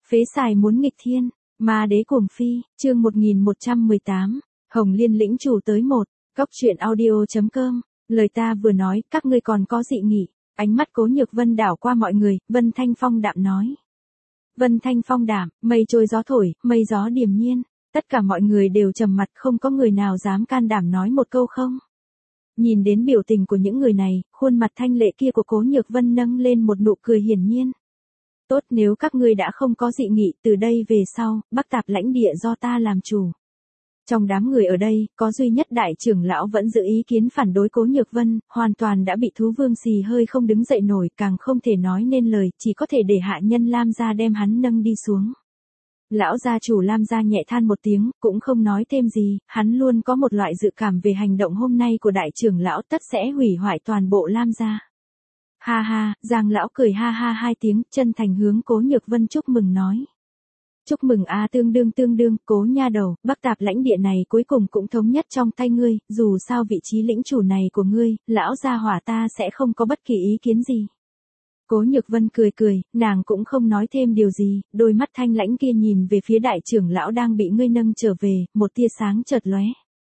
Phế xài muốn nghịch thiên, ma đế cuồng phi, chương 1118, Hồng Liên lĩnh chủ tới một, Cóc truyện audio.com, lời ta vừa nói, các ngươi còn có dị nghị, ánh mắt Cố Nhược Vân đảo qua mọi người, Vân Thanh Phong đạm nói. Vân Thanh Phong đạm, mây trôi gió thổi, mây gió điềm nhiên, tất cả mọi người đều trầm mặt, không có người nào dám can đảm nói một câu không. Nhìn đến biểu tình của những người này, khuôn mặt thanh lệ kia của Cố Nhược Vân nâng lên một nụ cười hiển nhiên. Tốt, nếu các ngươi đã không có dị nghị, từ đây về sau, Bắc Tạp lãnh địa do ta làm chủ. Trong đám người ở đây, có duy nhất đại trưởng lão vẫn giữ ý kiến phản đối Cố Nhược Vân, hoàn toàn đã bị thú vương xì hơi không đứng dậy nổi, càng không thể nói nên lời, chỉ có thể để hạ nhân Lam gia đem hắn nâng đi xuống. Lão gia chủ Lam gia nhẹ than một tiếng, cũng không nói thêm gì, hắn luôn có một loại dự cảm về hành động hôm nay của đại trưởng lão tất sẽ hủy hoại toàn bộ Lam gia. Ha ha, Giang lão cười ha ha hai tiếng, chân thành hướng Cố Nhược Vân chúc mừng nói. Chúc mừng a, tương đương, Cố nha đầu, Bắc Tạp lãnh địa này cuối cùng cũng thống nhất trong tay ngươi, dù sao vị trí lĩnh chủ này của ngươi, lão gia hỏa ta sẽ không có bất kỳ ý kiến gì. Cố Nhược Vân cười, nàng cũng không nói thêm điều gì, đôi mắt thanh lãnh kia nhìn về phía đại trưởng lão đang bị ngươi nâng trở về, một tia sáng chợt lóe.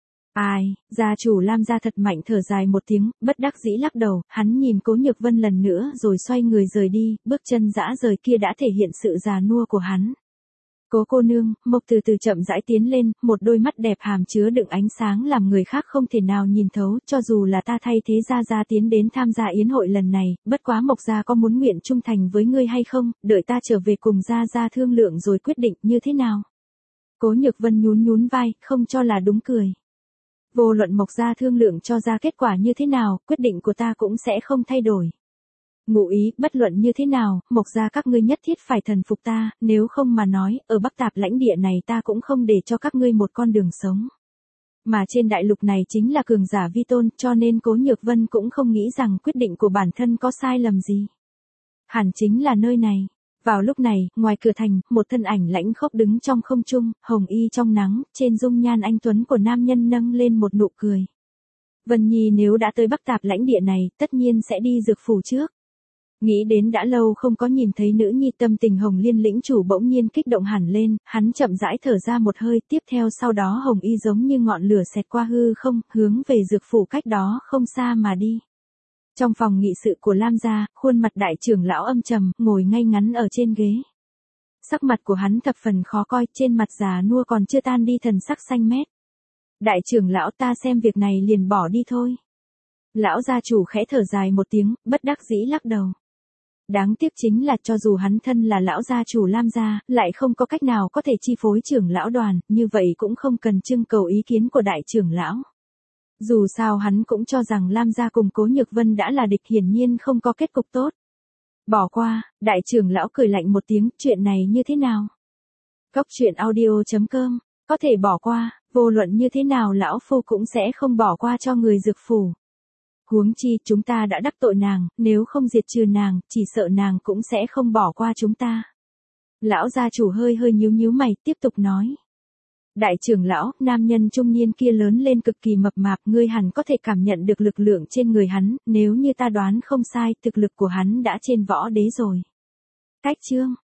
Ai, gia chủ Lam gia thật mạnh thở dài một tiếng, bất đắc dĩ lắc đầu, hắn nhìn Cố Nhược Vân lần nữa rồi xoay người rời đi, bước chân dã rời kia đã thể hiện sự già nua của hắn. Cố cô nương, Mộc từ từ chậm rãi tiến lên, một đôi mắt đẹp hàm chứa đựng ánh sáng làm người khác không thể nào nhìn thấu, cho dù là ta thay thế gia tiến đến tham gia yến hội lần này, bất quá Mộc gia có muốn nguyện trung thành với ngươi hay không, đợi ta trở về cùng gia thương lượng rồi quyết định như thế nào. Cố Nhược Vân nhún vai, không cho là đúng cười. Vô luận Mộc gia thương lượng cho ra kết quả như thế nào, quyết định của ta cũng sẽ không thay đổi. Ngụ ý, bất luận như thế nào, Mộc gia các ngươi nhất thiết phải thần phục ta, nếu không mà nói, ở Bắc Tạp lãnh địa này ta cũng không để cho các ngươi một con đường sống. Mà trên đại lục này chính là cường giả vi tôn, cho nên Cố Nhược Vân cũng không nghĩ rằng quyết định của bản thân có sai lầm gì. Hẳn chính là nơi này. Vào lúc này, ngoài cửa thành, một thân ảnh lãnh khốc đứng trong không trung, hồng y trong nắng, trên dung nhan anh tuấn của nam nhân nâng lên một nụ cười. Vân Nhi nếu đã tới Bắc Tạp lãnh địa này, tất nhiên sẽ đi dược phủ trước. Nghĩ đến đã lâu không có nhìn thấy nữ nhi, tâm tình Hồng Liên lĩnh chủ bỗng nhiên kích động hẳn lên, hắn chậm rãi thở ra một hơi, tiếp theo sau đó hồng y giống như ngọn lửa xẹt qua hư không, hướng về dược phủ cách đó không xa mà đi. Trong phòng nghị sự của Lam gia, khuôn mặt đại trưởng lão âm trầm, ngồi ngay ngắn ở trên ghế. Sắc mặt của hắn thập phần khó coi, trên mặt già nua còn chưa tan đi thần sắc xanh mét. Đại trưởng lão, ta xem việc này liền bỏ đi thôi. Lão gia chủ khẽ thở dài một tiếng, bất đắc dĩ lắc đầu. Đáng tiếc chính là cho dù hắn thân là lão gia chủ Lam gia, lại không có cách nào có thể chi phối trưởng lão đoàn, như vậy cũng không cần trưng cầu ý kiến của đại trưởng lão. Dù sao hắn cũng cho rằng Lam gia cùng Cố Nhược Vân đã là địch, hiển nhiên không có kết cục tốt. Bỏ qua, đại trưởng lão cười lạnh một tiếng, chuyện này như thế nào? Cóc truyện audio.com, có thể bỏ qua, vô luận như thế nào lão phu cũng sẽ không bỏ qua cho người dược phủ. Huống chi, chúng ta đã đắc tội nàng, nếu không diệt trừ nàng, chỉ sợ nàng cũng sẽ không bỏ qua chúng ta. Lão gia chủ hơi nhíu mày, tiếp tục nói. Đại trưởng lão, nam nhân trung niên kia lớn lên cực kỳ mập mạp, ngươi hẳn có thể cảm nhận được lực lượng trên người hắn, nếu như ta đoán không sai, thực lực của hắn đã trên võ đế rồi. Cách chương.